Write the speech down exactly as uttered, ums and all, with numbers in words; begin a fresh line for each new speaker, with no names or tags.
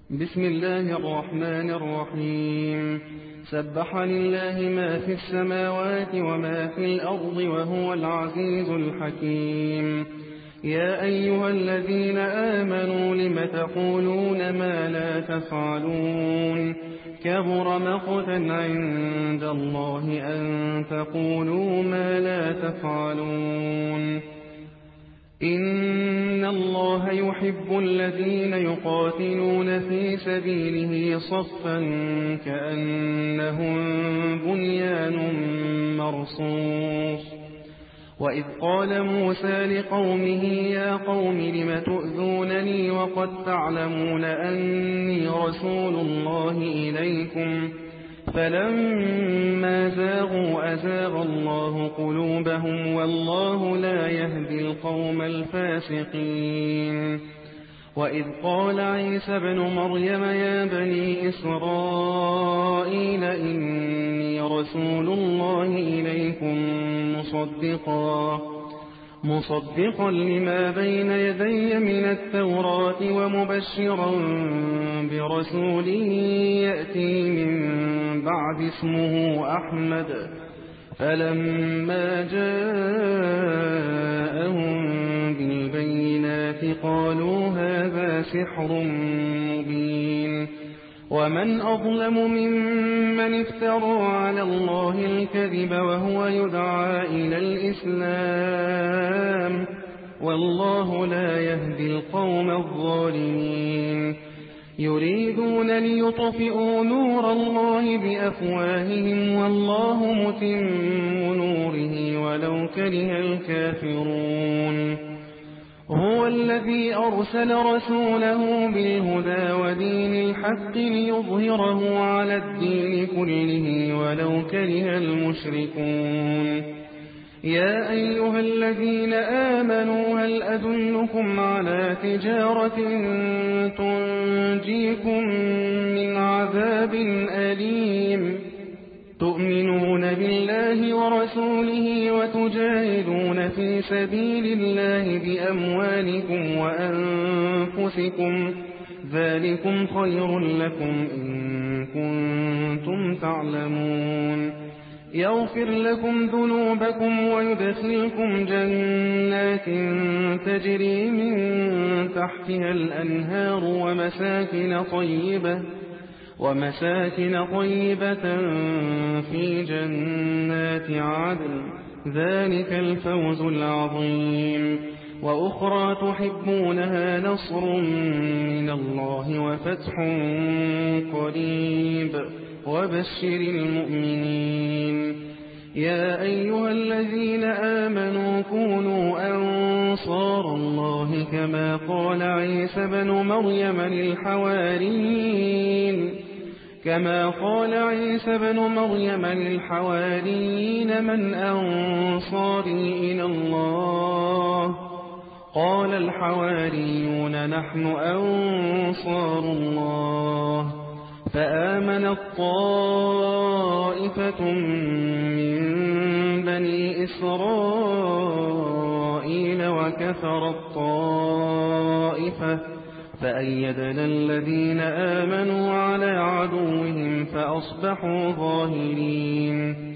بسم الله الرحمن الرحيم. سبح لله ما في السماوات وما في الأرض وهو العزيز الحكيم. يا أيها الذين آمنوا لم تقولون ما لا تفعلون كبر مقتا عند الله أن تقولوا ما لا تفعلون. إن الله يحب الذين يقاتلون في سبيله صفا كأنهم بنيان مرصوص. وإذ قال موسى لقومه يا قوم لم تؤذونني وقد تعلمون أني رسول الله إليكم فلما زاغوا أزاغ الله قلوبهم والله لا يهدي القوم الفاسقين. وإذ قال عيسى ابن مريم يا بني إسرائيل إني رسول الله إليكم مصدقا مصدقا لما بين يدي من التوراة ومبشرا برسول يأتي من بعد اسمه أحمد. فلما جاءهم بالبينات قالوا هذا سحر مبين. ومن أظلم ممن افترى على الله الكذب وهو يدعى إلى الإسلام والله لا يهدي القوم الظالمين. يريدون ليطفئوا نور الله بأفواههم والله متم نوره ولو كره الكافرون. هو الذي أرسل رسوله بالهدى ودين الحق ليظهره على الدين كله ولو كره المشركون. يا أيها الذين آمنوا هل أدلكم على تجارة تنجيكم من عذاب أليم تؤمنون بالله ورسوله وتجاهدون في سبيل الله بأموالكم وأنفسكم ذلكم خير لكم إن كنتم تعلمون. يغفر لكم ذنوبكم ويدخلكم جنات تجري من تحتها الأنهار ومساكن طيبة ومساكن طيبة في جنات عدن ذلك الفوز العظيم. وأخرى تحبونها نصر من الله وفتح قريب وبشر المؤمنين. يا أيها الذين آمنوا كونوا أنصار الله كما قال عيسى بن مريم للحواريين كما قال عيسى بن مريم للحواريين من أنصاري إلى الله قال الحواريون نحن أنصار الله. فآمنت طائفة من بني إسرائيل وكفرت طائفة فأيدنا الذين آمنوا على عدوهم فأصبحوا ظاهرين.